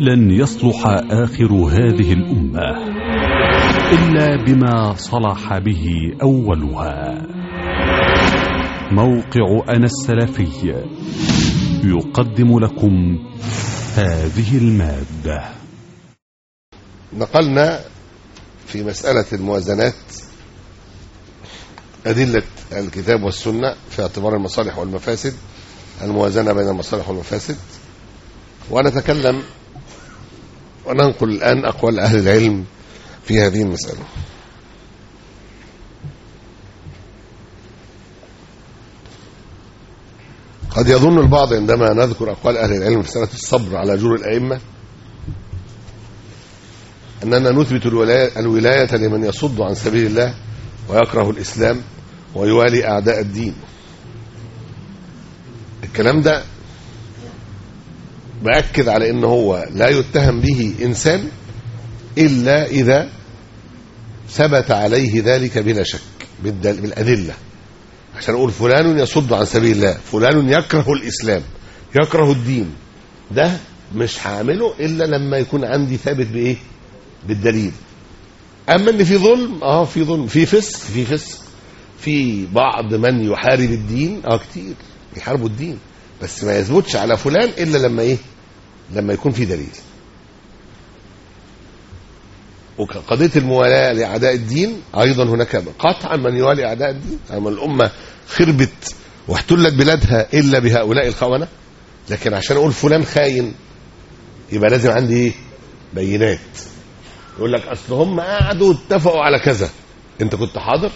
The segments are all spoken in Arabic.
لن يصلح آخر هذه الأمة إلا بما صلح به أولها. موقع أنا السلفي يقدم لكم هذه المادة. نقلنا في مسألة الموازنات أدلة الكتاب والسنة في اعتبار المصالح والمفاسد، الموازنة بين المصالح والمفاسد، ونتكلم وننقل الآن أقوال أهل العلم في هذه المسألة. قد يظن البعض عندما نذكر أقوال أهل العلم في مسألة الصبر على جور الأئمة أننا نثبت الولاية لمن يصد عن سبيل الله ويكره الإسلام ويوالي أعداء الدين. الكلام ده بأكد على أنه هو لا يتهم به إنسان إلا إذا ثبت عليه ذلك بلا شك بالأدلة. عشان أقول فلان يصد عن سبيل الله، فلان يكره الإسلام يكره الدين، ده مش هعمله إلا لما يكون عندي ثابت بإيه؟ بالدليل. أما أن في ظلم في ظلم، في فسق في بعض من يحارب الدين كتير يحاربوا الدين، بس ما يثبتش على فلان إلا لما إيه؟ لما يكون في دليل. وقضية الموالاة لأعداء الدين أيضا هناك قطعا من يوالي أعداء الدين. أما الأمة خربت واحتلت بلادها إلا بهؤلاء الخونة، لكن عشان أقول فلان خاين يبقى لازم عندي إيه؟ بينات. يقول لك أصل هم قعدوا اتفقوا على كذا، أنت كنت حاضر؟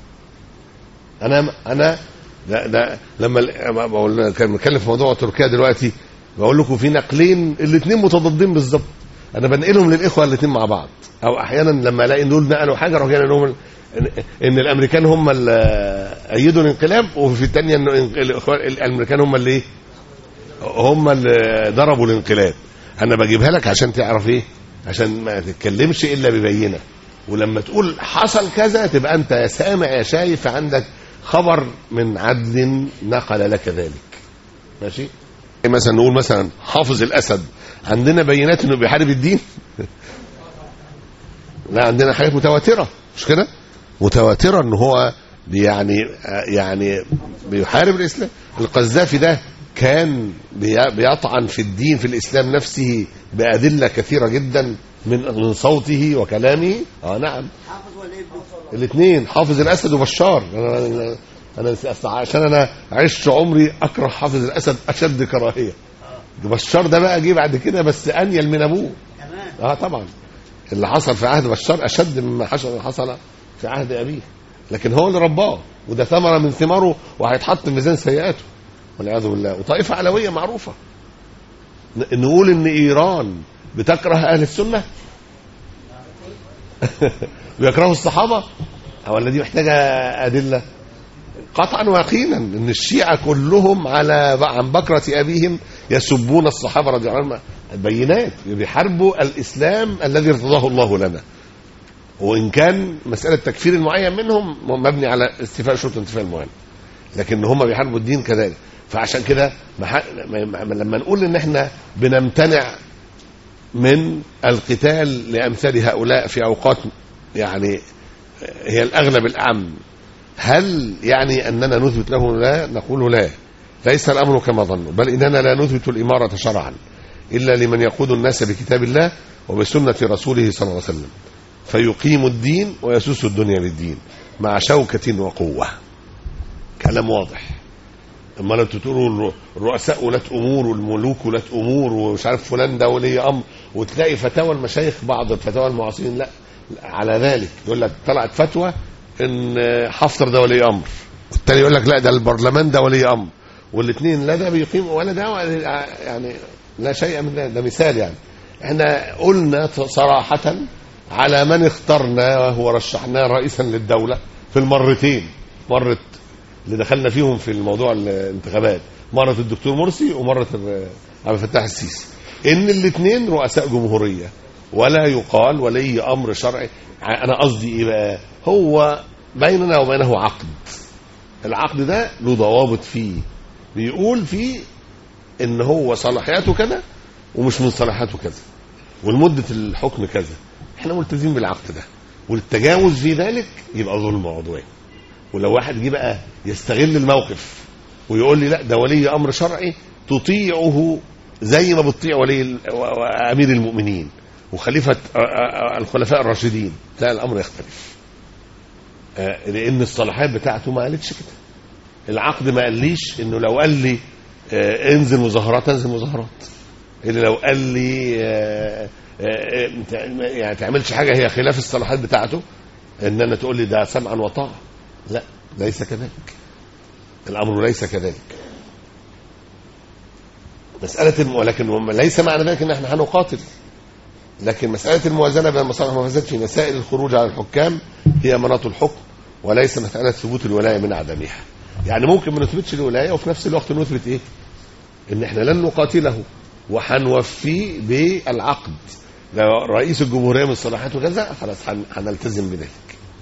أنا ده لما بقول كان بنتكلم في موضوع تركيا دلوقتي، بقول لكم في نقلين الاثنين متضادين بالظبط، انا بنقلهم للاخوه الاثنين مع بعض، او احيانا لما الاقي دول نقلوا حاجه اروح جاي لهم ان الامريكان هم اللي ايدوا الانقلاب، وفي الثانيه انه الامريكان هم اللي ضربوا الانقلاب. انا بجيبها لك عشان تعرف ايه، عشان ما تتكلمش الا ببينه، ولما تقول حصل كذا تبقى انت يا سامع يا شايف عندك خبر من عدل نقل لك ذلك. ماشي؟ مثلا نقول مثلا حافظ الأسد، عندنا بينات انه بيحارب الدين؟ لا، عندنا حاجات متواترة، مش كده؟ متواترة ان هو يعني بيحارب الإسلام. القذافي ده كان بيطعن في الدين في الإسلام نفسه بأدلة كثيرة جدا من صوته وكلامه. نعم، الاثنين حافظ الأسد وبشار. أنا عشان أنا عشت عمري أكره حافظ الأسد أشد كراهية. بشار ده بقى جه بعد كده بس أنيل من أبوه. طبعا اللي حصل في عهد بشار أشد مما حصل في عهد أبيه، لكن هو اللي رباه، وده ثمرة من ثماره وهيتحط في ميزان سيئاته والعياذ بالله. وطائفة علوية معروفة. نقول إن إيران بتكره أهل السنة ويكرهوا الصحابة، ولا دي محتاجة أدلة؟ قطعا ويقينا ان الشيعة كلهم عن بكرة ابيهم يسبون الصحابة رضي الله عنهم. بينات بيحاربوا الاسلام الذي ارتضاه الله لنا، وان كان مسألة تكفير المعين منهم مبني على استيفاء شروط انتفاء المعين، لكن هم بيحاربوا الدين كذلك. فعشان كده لما نقول ان احنا بنمتنع من القتال لامثال هؤلاء في اوقات يعني هي الاغلب الاعم، هل يعني أننا نثبت له لا؟ نقول لا، ليس الأمر كما ظنوا، بل إننا لا نثبت الإمارة شرعا إلا لمن يقود الناس بكتاب الله وبسنة رسوله صلى الله عليه وسلم، فيقيم الدين ويسوس الدنيا للدين مع شوكة وقوة. كلام واضح. اما لو تقولوا الرؤساء ولاة أمور والملوك ولاة أمور ومش عارف فلان ده ولي أمر، وتلاقي فتاوى المشايخ بعض الفتاوى المعاصرين لا على ذلك، يقول لك طلعت فتوى ان حفتر ده ولي امر، والتاني يقول لك لا ده البرلمان ده ولي امر، والاثنين لا ده بيقيم ولا ده، يعني لا شيء من ده مثال. يعني احنا قلنا صراحة على من اخترناه ورشحناه رئيسا للدولة في المرتين، مرة اللي دخلنا فيهم في الموضوع الانتخابات، مرة الدكتور مرسي ومرة عبد الفتاح السيسي، ان الاثنين رؤساء جمهورية ولا يقال ولي امر شرعي. انا قصدي ايه بقى؟ هو بيننا وبينه عقد، العقد ده له ضوابط فيه، بيقول فيه ان هو صلاحياته كذا ومش من صلاحياته كذا، والمدة الحكم كذا، احنا ملتزمين بالعقد ده، والتجاوز في ذلك يبقى ظلم وعدوان. ولو واحد جه بقى يستغل الموقف ويقول لي لا ده ولي امر شرعي تطيعه زي ما بتطيع ولي امير المؤمنين وخليفه الخلفاء الراشدين، لا الامر يختلف، لان الصلاحيات بتاعته ما قالتش كده. العقد ما قاليش انه لو قال لي انزل مظاهرات انزل مظاهرات، اللي لو قال لي يعني تعملش حاجه هي خلاف الصلاحيات بتاعته ان انا تقول لي ده سمعا وطاعه، لا ليس كذلك، الامر ليس كذلك. مساله ولكن ليس معنى ذلك ان احنا هنقاتل، لكن مساله الموازنه بين المصالح والمفاسد في مسائل الخروج على الحكام هي مناط الحكم، وليس مساله ثبوت الولايه من عدمها. يعني ممكن ما نثبتش الولايه وفي نفس الوقت نثبت ايه؟ ان احنا لن نقاتله وهنوفيه بالعقد، لو رئيس الجمهوريه من صلاحيته كذا خلاص هنلتزم بذلك.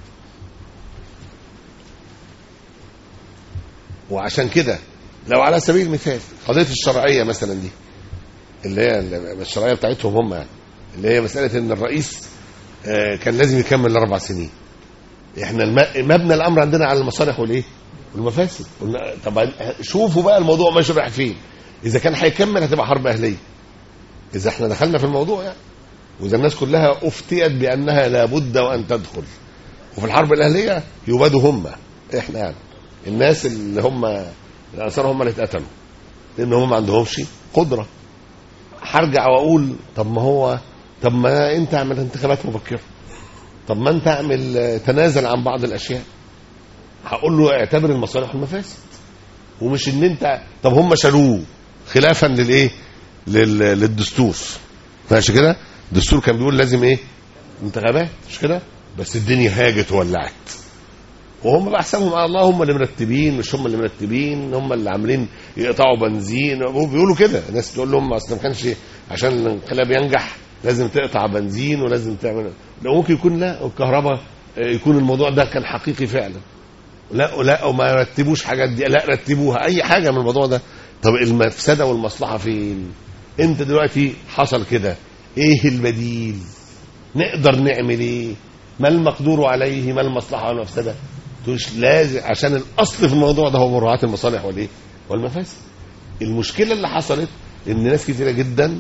وعشان كده لو على سبيل المثال قضيه الشرعيه مثلا دي اللي هي الشرعيه بتاعتهم هم يعني، اللي هي مساله ان الرئيس كان لازم يكمل ال4 سنين، احنا مبنى الامر عندنا على المصالح والايه والمفاسد. طب شوفوا بقى الموضوع ماشي رايح فين. اذا كان هيكمل هتبقى حرب اهليه اذا احنا دخلنا في الموضوع يعني، واذا الناس كلها افتيت بانها لابد وان تدخل، وفي الحرب الاهليه يبادوا هم احنا يعني الناس اللي هم الانصار هم اللي اتقتلوا لان هم ما عندهمش قدره. هرجع واقول طب ما انت اعمل انتخابات مبكره، طب ما انت اعمل تنازل عن بعض الاشياء. هقول له اعتبر المصالح والمفاسد، ومش ان انت طب هم شالوه خلافا للايه للدستور، ماشي كده. الدستور كان بيقول لازم ايه انتخابات مش كده، بس الدنيا هاجت وولعت وهم بحسابهم على الله هم اللي مرتبين، مش هم اللي مرتبين، هم اللي عاملين يقطعوا بنزين بيقولوا كده. الناس تقول لهم اصل ما كانش عشان الانقلاب ينجح لازم تقطع بنزين ولازم تعمل، لو ممكن يكون لا الكهرباء يكون الموضوع ده كان حقيقي فعلا، لا وما رتبوش حاجات دي، لا رتبوها اي حاجه من الموضوع ده. طب المفسده والمصلحه فين؟ انت دلوقتي حصل كده، ايه البديل؟ نقدر نعمل ايه؟ ما المقدور عليه؟ ما المصلحه والمفسده؟ مش لازم، عشان الاصل في الموضوع ده هو مراعاه المصالح والايه والمفاسد. المشكله اللي حصلت ان ناس كثيره جدا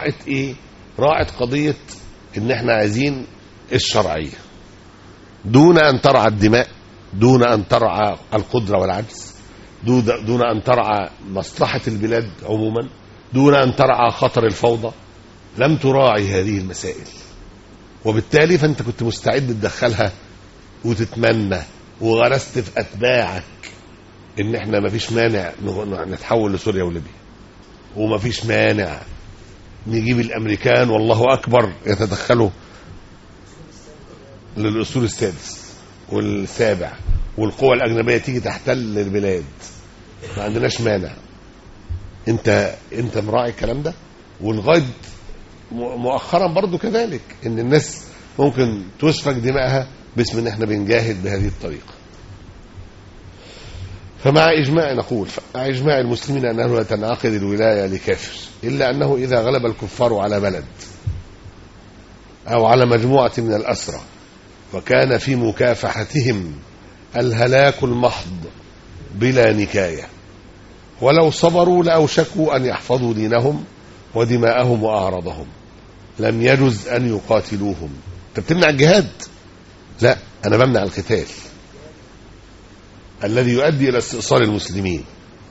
راعت قضيه ان احنا عايزين الشرعيه دون ان ترعى الدماء، دون ان ترعى القدره والعجز، دون ان ترعى مصلحه البلاد عموما، دون ان ترعى خطر الفوضى. لم تراعي هذه المسائل، وبالتالي فانت كنت مستعد تدخلها وتتمنى وغرست في اتباعك ان احنا ما فيش مانع نتحول لسوريا وليبيا، وما فيش مانع نجيب الامريكان والله اكبر يتدخلوا للاسطول السادس والسابع والقوى الاجنبيه تيجي تحتل البلاد، ما عندناش مانع. انت مراعي الكلام ده. والغد مؤخرا برضو كذلك ان الناس ممكن تسفك دماءها باسم ان احنا بنجاهد بهذه الطريقه. فمع اجماع المسلمين انه لا تنعقد الولايه لكافر، الا انه اذا غلب الكفار على بلد او على مجموعه من الاسرى وكان في مكافحتهم الهلاك المحض بلا نكايه، ولو صبروا لاوشكوا ان يحفظوا دينهم ودماءهم واعراضهم، لم يجز ان يقاتلوهم. انت بتمنع الجهاد؟ لا، انا بمنع القتال الذي يؤدي الى استئصال المسلمين.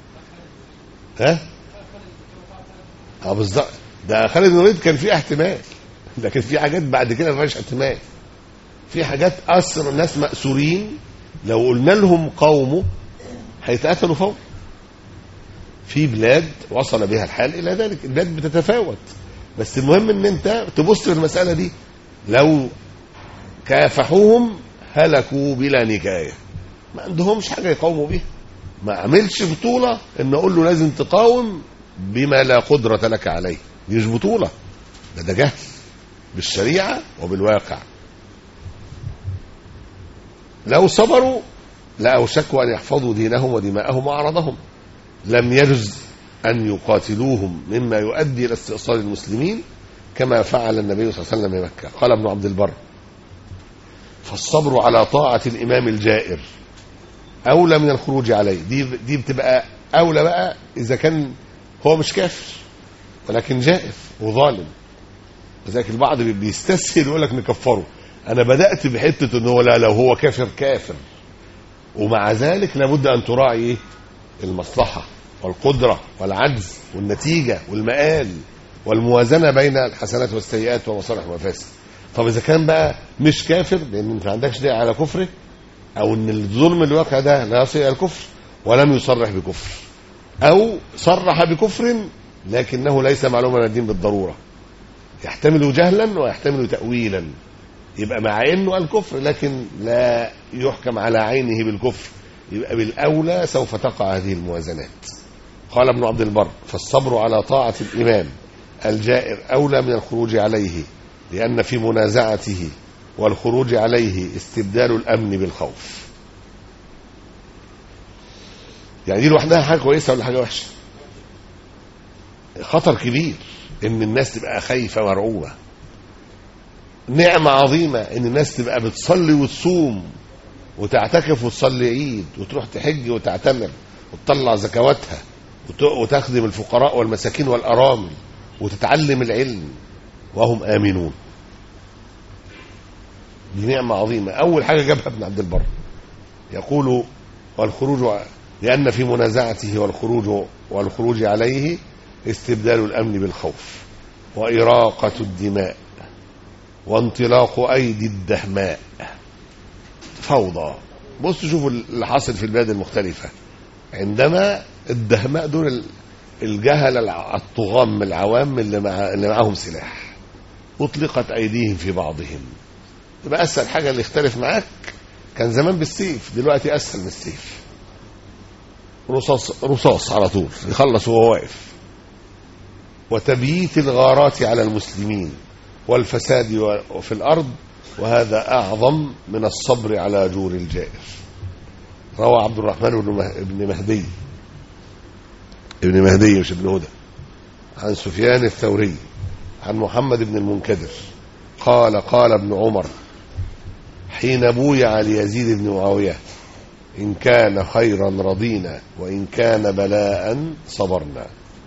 بالظبط. ده خالد بن الوليد كان فيه احتمال، لكن في حاجات بعد كده ما فيهاش احتمال. في حاجات اسر الناس مأسورين لو قلنا لهم قوموا هيتقتلوا فورا. في بلاد وصل بها الحال الى ذلك، البلاد بتتفاوت، بس المهم ان انت تبص للمساله دي. لو كافحوهم هلكوا بلا نكايه، ما عندهمش حاجه يقاوموا بيها. ما عملش بطوله ان اقول له لازم تقاوم بما لا قدره لك عليه، دي مش بطوله، ده جهل بالشريعه وبالواقع. لو صبروا لاوشكوا ان يحفظوا دينهم ودماءهم واعراضهم، لم يجز ان يقاتلوهم مما يؤدي الى استئصال المسلمين، كما فعل النبي صلى الله عليه وسلم بمكة. قال ابن عبد البر: فالصبر على طاعة الإمام الجائر أولى من الخروج عليه. دي بتبقى أولى بقى إذا كان هو مش كافر ولكن جائر وظالم. لذلك البعض بيستسهل ويقول لك نكفره. أنا بدأت بحتة إن هو لا، لو هو كافر، ومع ذلك لابد أن تراعي المصلحة والقدرة والعجز والنتيجة والمآل والموازنة بين الحسنات والسيئات ومصالح ومفاسد. طب إذا كان بقى مش كافر، لأن أنت ما عندكش دليل على كفره، أو أن الظلم الواقع ده لا يصل إلى الكفر ولم يصرح بكفر، أو صرح بكفر لكنه ليس معلوما من الدين بالضرورة، يحتمل جهلا ويحتمل تأويلا، يبقى مع أنه الكفر لكن لا يحكم على عينه بالكفر، يبقى بالأولى سوف تقع هذه الموازنات. قال ابن عبد البر: فالصبر على طاعة الإمام الجائر أولى من الخروج عليه، لأن في منازعته والخروج عليه استبدال الأمن بالخوف. يعني دي لوحدها حاجة كويسة ولا حاجة وحشة؟ خطر كبير إن الناس تبقى خايفة مرعوبة. نعمة عظيمة إن الناس تبقى بتصلي وتصوم وتعتكف وتصلي عيد وتروح تحج وتعتمر وتطلع زكواتها وتخدم الفقراء والمساكين والأرامل وتتعلم العلم وهم آمنون. دي نعمة عظيمة. أول حاجة جابها ابن عبد البر، يقول: والخروج لأن في منازعته والخروج عليه استبدال الأمن بالخوف وإراقة الدماء وانطلاق أيدي الدهماء. فوضى. بصوا شوفوا اللي حاصل في البلاد المختلفة عندما الدهماء دول الجهل الطغام العوام اللي معهم سلاح أطلقت أيديهم في بعضهم. يبقى أسهل حاجة اللي يختلف معاك كان زمان بالسيف، دلوقتي أسهل من السيف، رصاص على طول يخلص وهو واقف. وتبييت الغارات على المسلمين والفساد في الأرض، وهذا أعظم من الصبر على جور الجائر. روى عبد الرحمن ابن مهدي مش ابن هدى عن سفيان الثوري عن محمد بن المنكدر قال: قال ابن عمر حين بويع ليزيد بن معاوية: إن كان خيرا رضينا وإن كان بلاء صبرنا.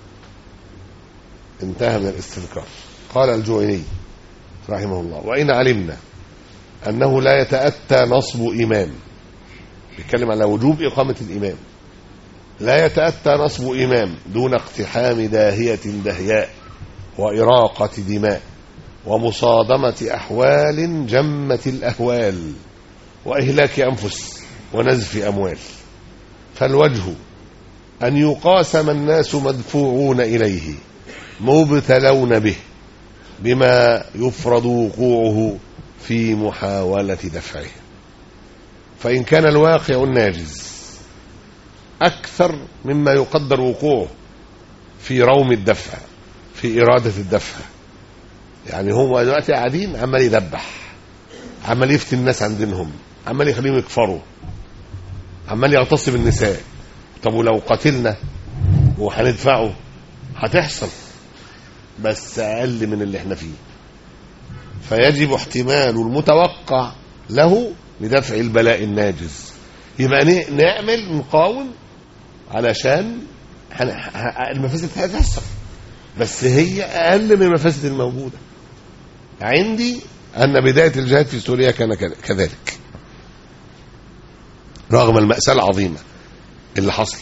انتهى من الاستذكار. قال الجويني رحمه الله: وإن علمنا أنه لا يتأتى نصب إمام، بيتكلم على وجوب إقامة الإمام، لا يتأتى نصب إمام دون اقتحام داهية دهياء وإراقة دماء ومصادمة أحوال جمة الأهوال وإهلاك أنفس ونزف أموال، فالوجه أن يقاسم الناس مدفوعون إليه مبتلون به بما يفرض وقوعه في محاولة دفعه. فإن كان الواقع الناجز أكثر مما يقدر وقوعه في روم الدفع، في إرادة الدفع، يعني هو دلوقتي قاعدين عمال يذبح، عمال يفتي الناس عن دينهم، عمال يخليهم يكفروا، عمال يغتصب النساء. طب ولو قتلنا وهندفعه هتحصل، بس أقل من اللي احنا فيه، فيجب احتمال المتوقع له لدفع البلاء الناجز. يبقى نعمل نقاوم علشان المفاسد هتحصل، بس هي أقل من المفاسد الموجودة. عندي أن بداية الجهاد في سوريا كان كذلك رغم المأساة العظيمة اللي حصل.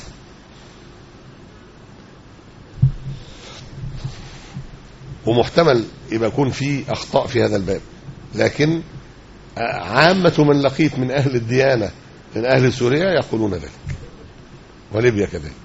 ومحتمل يبقى يكون في أخطاء في هذا الباب، لكن عامة من لقيت من أهل الديانة من أهل سوريا يقولون ذلك، وليبيا كذلك.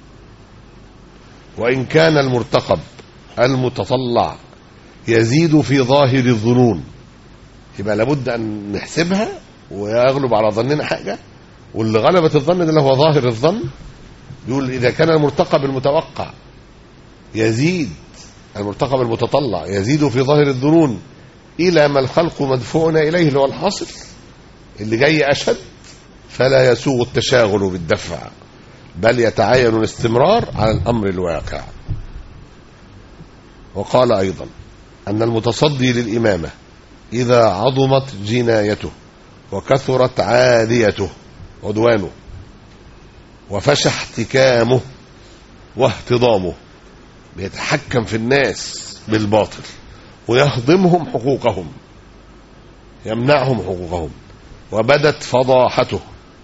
وإن كان المرتقب المتطلع يزيد في ظاهر الظنون، يبقى لابد أن نحسبها ويغلب على ظننا حاجة، واللي غلبت الظن ده اللي هو ظاهر الظن. يقول إذا كان المرتقب المتوقع يزيد، المرتقب المتطلع يزيد في ظاهر الظنون إلى ما الخلق مدفوعنا إليه اللي هو الحاصل اللي جاي أشد، فلا يسوغ التشاغل بالدفع، بل يتعين الاستمرار على الأمر الواقع. وقال أيضا: أن المتصدي للإمامة إذا عظمت جنايته وكثرت عاديته عدوانه وفشى احتكامه واهتضامه، بيتحكم في الناس بالباطل ويهضمهم حقوقهم، يمنعهم حقوقهم، وبدت فضاحته،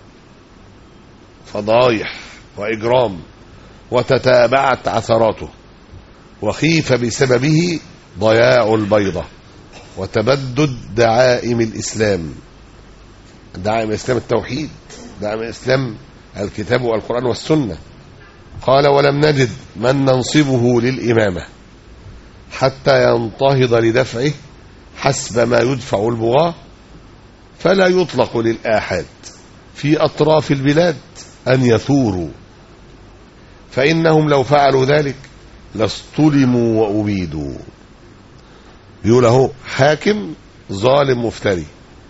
فضايح وإجرام، وتتابعت عثراته، وخيف بسببه ضياع البيضة وتبدد دعائم الإسلام. دعائم الإسلام التوحيد، دعائم الإسلام الكتاب والقرآن والسنة. قال: ولم نجد من ننصبه للإمامة حتى ينتهض لدفعه حسب ما يدفع البغاة، فلا يطلق للآحاد في أطراف البلاد أن يثوروا، فإنهم لو فعلوا ذلك لاصطلموا وأبيدوا. بيقول اهو حاكم ظالم مفتري،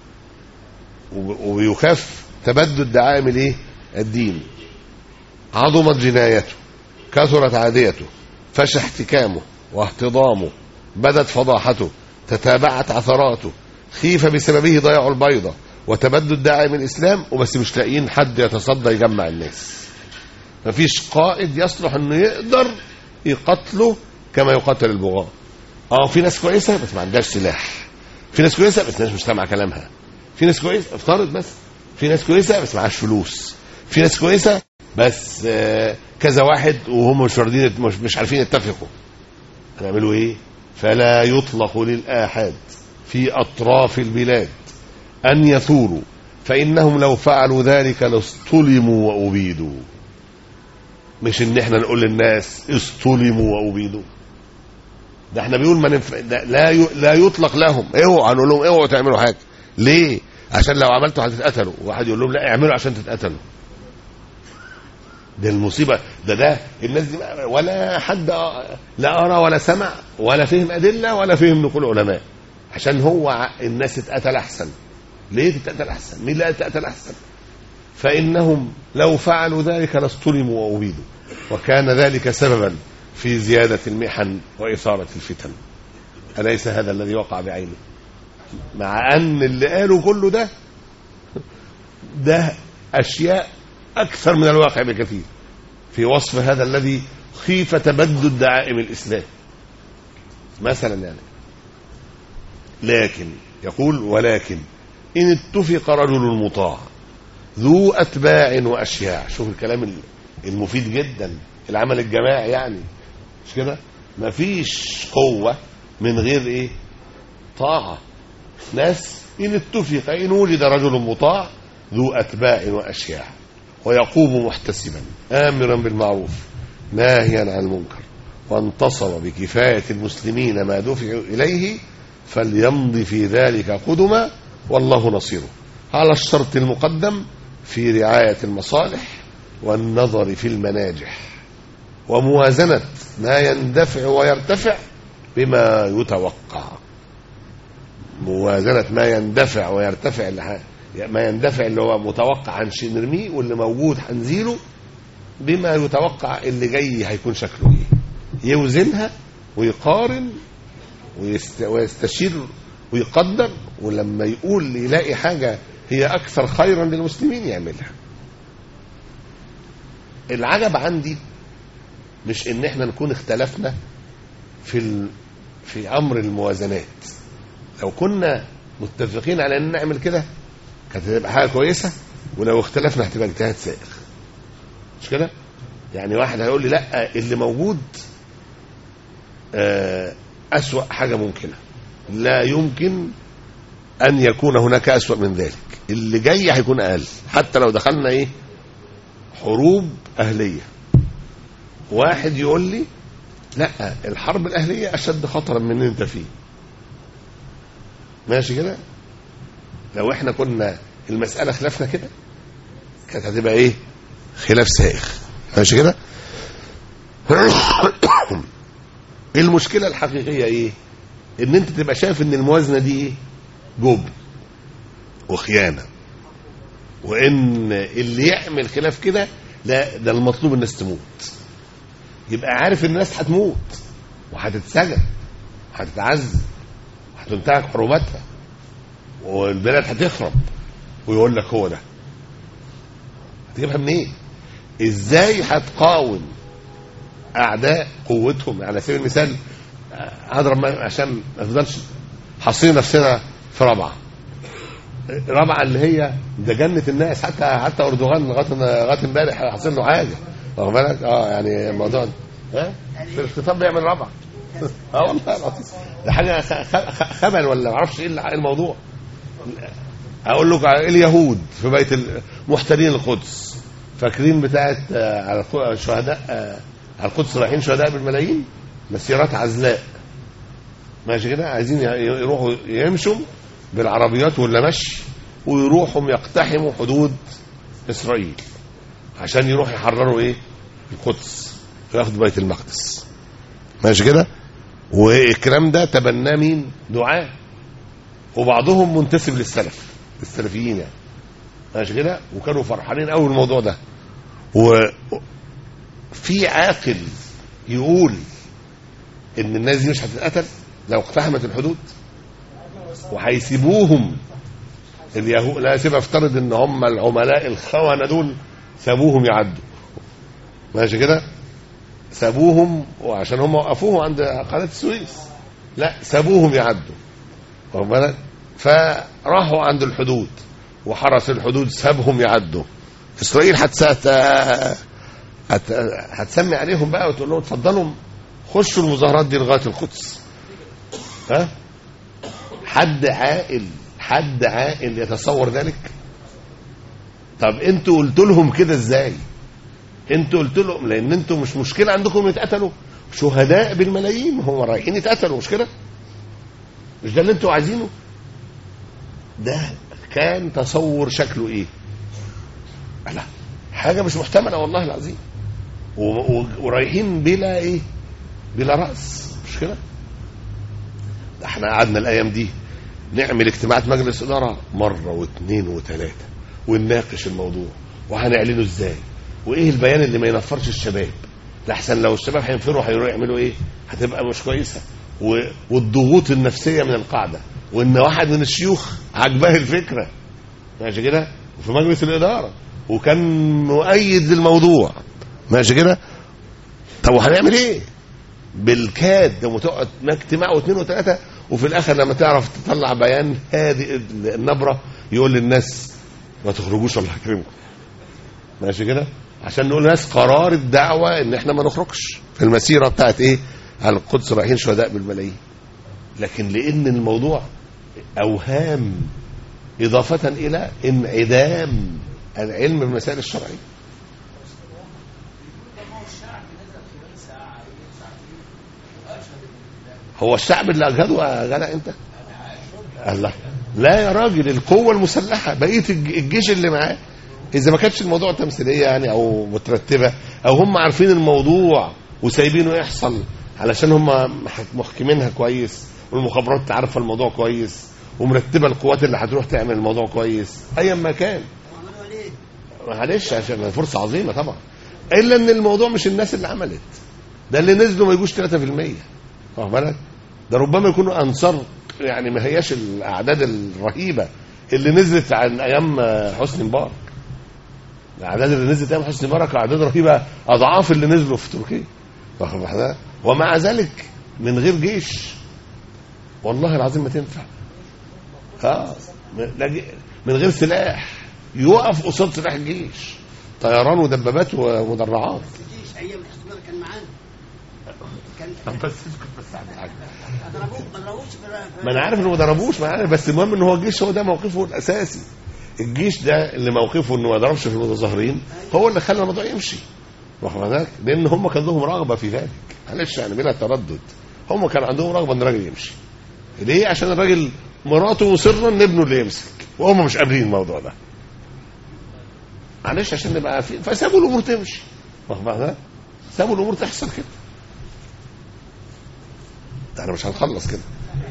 ويخاف تبدد دعائم الايه؟ الدين. عظمت جنايته، كثرت عاديته، فشى احتكامه واهتضامه، بدت فضاحته، تتابعت عثراته، خيف بسببه ضياع البيضة وتبدد دعائم الإسلام. وبس مش لاقيين حد يتصدى يجمع الناس. مفيش قائد يصلح انه يقدر يقتله كما يقتل البغاة. في ناس كويسة بس ما عندهاش سلاح، في ناس كويسة بس الناس مش سامعة كلامها، في ناس كويسة افترض بس في ناس كويسة بس معاش فلوس، في ناس كويسة بس كذا واحد وهم مش راضيين، مش عارفين يتفقوا. هنعملوا ايه؟ فلا يطلق للآحاد في أطراف البلاد أن يثوروا، فإنهم لو فعلوا ذلك لاصطلموا وأبيدوا. مش ان احنا نقول للناس اصطلموا وأبيدوا، ده احنا بيقول لا يطلق لهم. اوعوا، هنقول لهم اوعوا تعملوا حاجه. ليه؟ عشان لو عملتوا هتتقتلوا. واحد يقول لهم لا اعملوا عشان تتقتلوا. ده المصيبه. ده الناس دي ولا حد لا ارى ولا سمع ولا فهم ادله ولا فهم نقول علماء، عشان هو الناس تتقتل احسن. ليه تتقتل احسن؟ مين اللي تتقتل احسن؟ فانهم لو فعلوا ذلك لاصطلموا وأبيدوا، وكان ذلك سببا في زيادة المحن وإثارة الفتن. أليس هذا الذي وقع بعينه؟ مع أن اللي قالوا كله ده أشياء أكثر من الواقع بكثير في وصف هذا الذي خيف تبدد دعائم الإسلام مثلا يعني. لكن يقول: ولكن إن اتفق رجل مطاع ذو أتباع وأشياع. شوف الكلام المفيد جدا، العمل الجماعي يعني، مش كده؟ مفيش قوة من غير ايه؟ طاعة. ناس إن اتفق، إن وجد رجل مطاع ذو أتباع وأشياع ويقوم محتسبا آمرا بالمعروف ناهيا عن المنكر وانتصر بكفاية المسلمين ما دفعوا إليه، فليمضي في ذلك قدما والله نصيره، على الشرط المقدم في رعاية المصالح والنظر في المناجح وموازنة ما يندفع ويرتفع بما يتوقع. موازنة ما يندفع ويرتفع، ما يندفع اللي هو متوقع هنشي نرميه، واللي موجود هنزيله بما يتوقع اللي جاي هيكون شكله ايه. يوزنها ويقارن ويستشير ويقدر، ولما يقول يلاقي حاجة هي أكثر خيرا للمسلمين يعملها. العجب عندي مش ان احنا نكون اختلفنا في امر الموازنات. لو كنا متفقين على ان نعمل كده كانت هتبقى حاجه كويسه، ولو اختلفنا هتبقى اجتهاد سائغ، مش كده؟ يعني واحد هيقول لي لا اللي موجود أسوأ حاجه ممكنه، لا يمكن ان يكون هناك أسوأ من ذلك، اللي جاي هيكون اقل حتى لو دخلنا ايه حروب اهليه. واحد يقول لي لا الحرب الأهلية أشد خطرا من اللي انت فيه. ماشي كده؟ لو احنا كنا المسألة خلافنا كده كانت هتبقى ايه؟ خلاف سائغ. ماشي كده؟ المشكلة الحقيقية ايه؟ ان انت تبقى شايف ان الموازنة دي ايه؟ جبن وخيانة، وان اللي يعمل خلاف كده لا ده المطلوب الناس تموت. يبقى عارف الناس هتموت وهتتسجن هتتعذب، هتنتهك حرمتها، والبلد هتخرب. ويقول لك هو ده. هتجيبها منين؟ ازاي هتقاوم اعداء قوتهم؟ على سبيل المثال هضرب عشان ما نفضلش حاصرين نفسنا في رابعه اللي هي ده جنه الناس. حتى اردوغان لغايه امبارح حاصل له حاجه، واخد بالك؟ يعني الموضوع في الاختطاف بيعمل رابعه. والله العظيم ده حاجه خبل ولا ما اعرفش ايه الموضوع. اقول لك اليهود في بيت محتلين القدس، فاكرين بتاعت على الشهداء على القدس رايحين شهداء بالملايين، مسيرات عزلاء ماشي كده، عايزين يروحوا يمشوا بالعربيات ولا مشي، ويروحوا يقتحموا حدود اسرائيل عشان يروحوا يحرروا ايه؟ القدس، وياخدوا بيت المقدس ماشي كده. والكلام ده تبناه مين؟ دعاة، وبعضهم منتسب للسلفيين يعني ماشي كده، وكانوا فرحانين قوي الموضوع ده. وفي عاقل يقول ان الناس دي مش هتتقتل لو اقتحمت الحدود وهيسيبوهم اليهود؟ لا، سيب افترض ان هم العملاء الخونه دول سابوهم يعدوا ماشي كده، سابوهم وعشان هم وقفوهم عند قناه السويس، لا سابوهم يعدوا، واخد بالك؟ فراحوا عند الحدود وحرس الحدود سابهم يعدوا. اسرائيل هتسمي عليهم بقى وتقول لهم اتفضلوا خشوا المظاهرات دي لغايه القدس. ها؟ حد عاقل يتصور ذلك؟ طب انتوا قلت لهم كده ازاي؟ انتوا قلت لهم لان انتوا مش مشكله عندكم يتقتلوا شهداء بالملايين، هم رايحين يتقتلوا، مش كده؟ مش ده اللي انتوا عايزينه؟ ده كان تصور شكله ايه؟ لا، حاجه مش محتمله والله العظيم. ورايحين بلا ايه؟ بلا راس، مش كده؟ احنا قعدنا الايام دي نعمل اجتماعات مجلس اداره مره واثنين وثلاثه ونناقش الموضوع وهنعلنه ازاي، وايه البيان اللي ما ينفرش الشباب، لحسن لو الشباب هينفروا هيروحوا يعملوا ايه؟ هتبقى مش كويسه. والضغوط النفسيه من القاعده، وان واحد من الشيوخ عجباه الفكره ماشي كده وفي مجلس الاداره وكان مؤيد للموضوع ماشي كده. طب وهنعمل ايه؟ بالكاد لما تقعد اجتماع واثنين وثلاثه، وفي الاخر لما تعرف تطلع بيان هادئ النبره يقول للناس ما تخرجوش الله يكرمكم ماشي كده، عشان نقول للناس قرار الدعوه ان احنا ما نخرجش في المسيره بتاعت ايه؟ على القدس رايحين شهداء بالملايين. لكن لان الموضوع اوهام اضافه الى انعدام العلم بالمسائل الشرعيه. هو الشعب اللي اجهده يا جدع انت؟ الله، لا يا راجل، القوه المسلحه بقيه الجيش اللي معاه، اذا ما كانتش الموضوع تمثيليه يعني او مترتبه او هم عارفين الموضوع وسايبينه يحصل علشان هم محكمينها كويس، والمخابرات عارفه الموضوع كويس ومرتبه القوات اللي هتروح تعمل الموضوع كويس ايا ما كان. معلش عشان فرصه عظيمه طبعا، الا ان الموضوع مش الناس اللي عملت ده، اللي نزلوا ما يجوش 3%، واخد بالك؟ ده ربما يكونوا انصار يعني ما هياش الاعداد الرهيبه اللي نزلت عن ايام حسني مبارك. الاعداد اللي نزلت ايام حسني مبارك اعداد رهيبه اضعاف اللي نزلوا في تركيا، واخد بالك؟ ومع ذلك من غير جيش والله العظيم ما تنفع. من غير سلاح يوقف قصاد سلاح الجيش، طيران ودبابات ومدرعات. الجيش ايام الاختبار كان معانا، بس ما انا عارف انه ما ضربوش، ما عارف، بس المهم ان هو الجيش هو ده موقفه الاساسي. الجيش ده اللي موقفه انه ما ضربش في المتظاهرين هو اللي خلى الموضوع يمشي، واخد بالك؟ لان هم كان لهم رغبه في ذلك، معلش يعني بلا تردد، هم كان عندهم رغبه ان الراجل يمشي. ليه؟ عشان الراجل مراته مصره ان ابنه اللي يمسك، وهم مش قابلين الموضوع ده، معلش عشان نبقى عارفين، فسابوا الامور تمشي، واخد بالك؟ سابوا الامور تحصل كده. احنا مش هنخلص كده.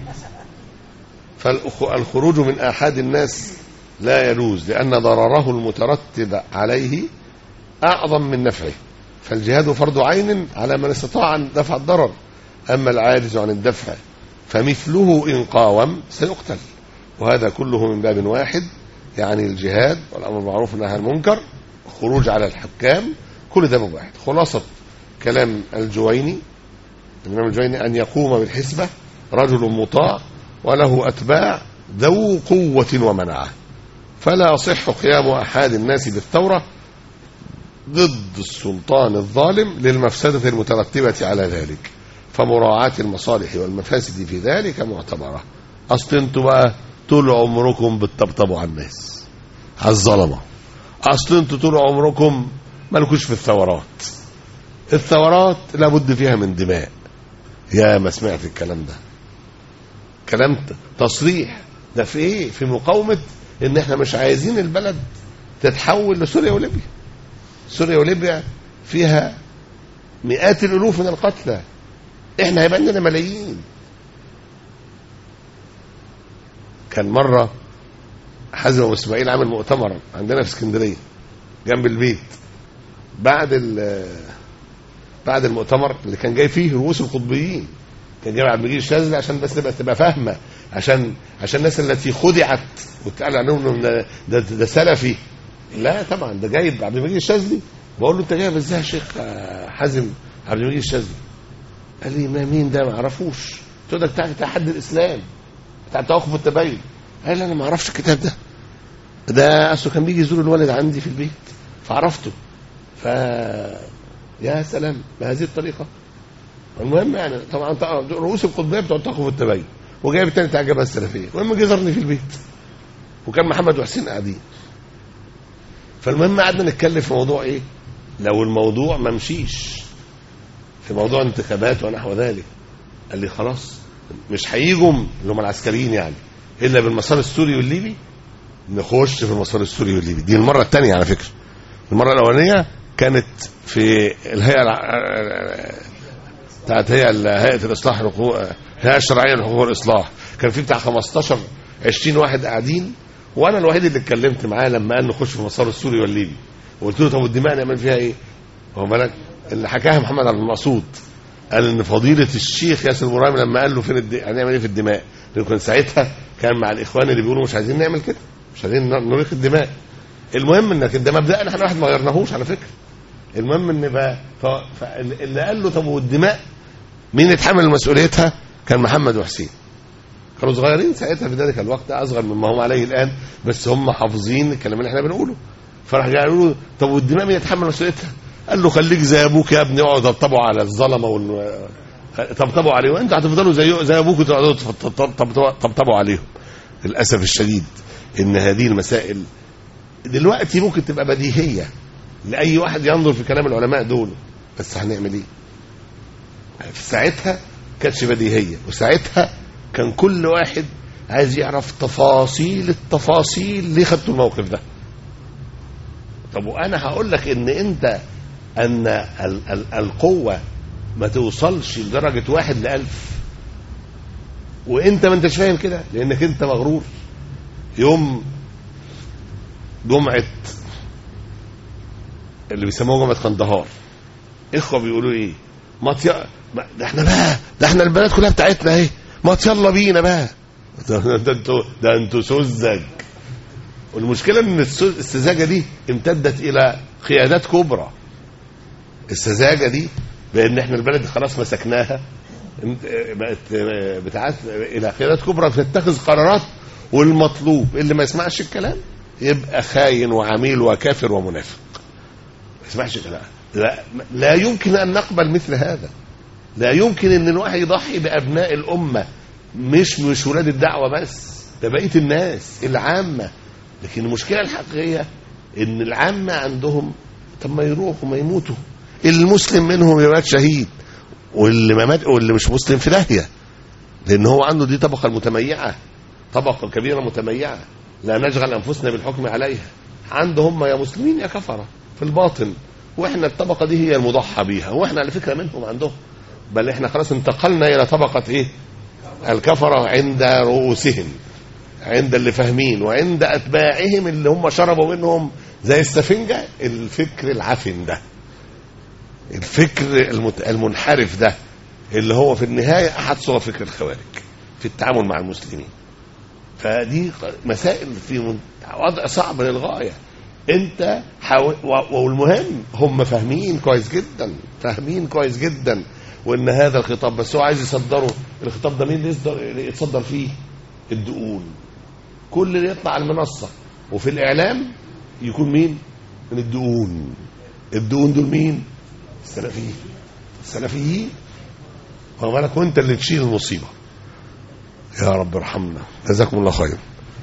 فالخروج من آحاد الناس لا يجوز، لأن ضرره المترتب عليه أعظم من نفعه، فالجهاد فرض عين على من استطاع أن دفع الضرر، أما العاجز عن الدفع فمثله إن قاوم سيقتل. وهذا كله من باب واحد، يعني الجهاد والأمر بالمعروف والنهي عن المنكر، خروج على الحكام، كل ده باب واحد. خلاصة كلام الجويني، الإمام الجويني، أن يقوم بالحسبة رجل مطاع وله أتباع ذو قوة ومنعة، فلا يصح قيام أحد الناس بالثورة ضد السلطان الظالم للمفسدة المترتبة على ذلك، فمراعاة المصالح والمفاسد في ذلك معتبرة. أصل انتوا بقى طول عمركم بتطبطبوا على الناس، على الظلمة. أصل انتوا طول عمركم مالكوش في الثورات. الثورات لابد فيها من دماء. يا ما سمعت الكلام ده، كلام تصريح ده في ايه؟ في مقاومة ان احنا مش عايزين البلد تتحول لسوريا وليبيا. سوريا وليبيا فيها مئات الالوف من القتلى، احنا هيبقى عندنا ملايين. كان مرة حازم ابو اسماعيل عامل مؤتمر عندنا في اسكندرية جنب البيت، بعد المؤتمر اللي كان جاي فيه رؤوس القطبيين، كان جاي عبد المجيد الشاذلي عشان بس تبقى فاهمه، عشان الناس التي خدعت واتقال عنهم ده سلفي. لا طبعا، ده جايب عبد المجيد الشاذلي. بقول له انت جايب ازاي يا شيخ حازم عبد المجيد الشاذلي؟ قال لي ما مين ده؟ ما اعرفوش. قلت له ده بتاع تحدي الاسلام، بتاع توقف التبين. قال لي انا ما اعرفش الكتاب ده اصله كان بيجي يزور الوالد عندي في البيت فعرفته. يا سلام بهذه الطريقة. المهم يعني طبعا رؤوس القطبية بتوع التوقف التبين، وجايب التاني بتاع الجبهة السلفية. المهم جه زارني في البيت وكان محمد وحسين قاعدين. فالمهم قعدنا نتكلم في موضوع ايه؟ لو الموضوع ما مشيش في موضوع انتخابات ونحو ذلك، قال لي خلاص مش هيجوا اللي هم العسكريين يعني الا بالمسار السوري والليبي، نخش في المسار السوري والليبي. دي المرة الثانية على فكرة. المرة الأولانية كانت في الهيئة بتاعت هيئة الإصلاح الهيئة الشرعية لحقوق والإصلاح، كان في بتاع 15-20 واحد قاعدين، وأنا الوحيد اللي اتكلمت معاه لما قال نخش في المسار السوري والليبي. وقلت له طب والدماء نعمل فيها إيه؟ هو بالك اللي حكاها محمد عبد المقصود، قال إن فضيلة الشيخ ياسر برهامي لما قال له فين هنعمل إيه في الدماء؟ لأنه كان ساعتها كان مع الإخوان اللي بيقولوا مش عايزين نعمل كده، مش عايزين نريق الدماء. المهم انك ده مبدأنا احنا، واحد ما غيرناهوش على فكره. المهم ان بقى اللي قال له طب والدماء مين يتحمل مسؤوليتها؟ كان محمد وحسين. كانوا صغيرين ساعتها في ذلك الوقت، اصغر مما هم عليه الان، بس هم حافظين الكلام اللي احنا بنقوله. فراح قالوا له طب والدماء مين يتحمل مسؤوليتها؟ قال له خليك زي ابوك يا ابني، اقعد طبطبوا على الظلمه طبطبوا عليه، وانتوا هتفضلوا زي ابوك وتقعدوا طبطبوا عليهم. للاسف الشديد ان هذه المسائل دلوقتي ممكن تبقى بديهية لأي واحد ينظر في كلام العلماء دول، بس هنعمل ايه؟ في ساعتها كانتش بديهية، وساعتها كان كل واحد عايز يعرف تفاصيل التفاصيل ليه خدتوا الموقف ده. طب وأنا هقول لك أن القوة ما توصلش لدرجة 1:1000، وانت ما انتش فاهم كده لأنك انت مغرور. يوم جمعة اللي بيسموها جمعة قندهار، اخوة بيقولوا ايه؟ ده احنا بقى، ده احنا البلد كلها بتاعتنا اهي، ما يلا بينا بقى. ده انتوا سذج. والمشكلة ان السذاجة دي امتدت الى قيادات كبرى. السذاجة دي بان احنا البلد خلاص مسكناها، بقت بتاعت الى قيادات كبرى بتتخذ قرارات، والمطلوب اللي ما يسمعش الكلام يبقى خاين وعميل وكافر ومنافق. ما يسمعش الكلام. لا يمكن ان نقبل مثل هذا. لا يمكن ان الواحد يضحي بابناء الامه، مش ولاد الدعوه بس، ده بقيه الناس العامه. لكن المشكله الحقيقيه ان العامه عندهم طب ما يروحوا ما يموتوا، المسلم منهم يبقى شهيد، واللي ما مات واللي مش مسلم في داهيه، لان هو عنده دي طبقه المتميعه، طبقه كبيره متميعه لا نشغل انفسنا بالحكم عليها. عندهم يا مسلمين يا كفره في الباطن، واحنا الطبقه دي هي المضحى بيها، واحنا على فكره منهم عندهم، بل احنا خلاص انتقلنا الى طبقه ايه؟ الكفره عند رؤوسهم، عند اللي فاهمين، وعند اتباعهم اللي هم شربوا منهم زي السفنجه الفكر العفن ده، الفكر المنحرف ده، اللي هو في النهايه احد صور فكر الخوارج. في التعامل مع المسلمين. فدي مسائل في وضع صعب للغاية. انت والمهم هم فاهمين كويس جدا وان هذا الخطاب، بس هو عايز يصدره. الخطاب ده مين اللي يتصدر فيه؟ الدقون. كل اللي يطلع على المنصة وفي الإعلام يكون مين؟ من الدقون. الدقون دول مين؟ السلفيين. ومالك وانت اللي تشيل المصيبة. يا رب ارحمنا، جزاكم الله خير.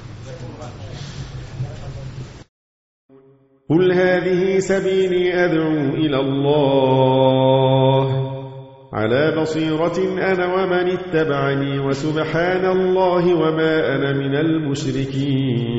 قل هذه سبيلي أدعو إلى الله على بصيرة أنا ومن اتبعني، وسبحان الله وما أنا من المشركين.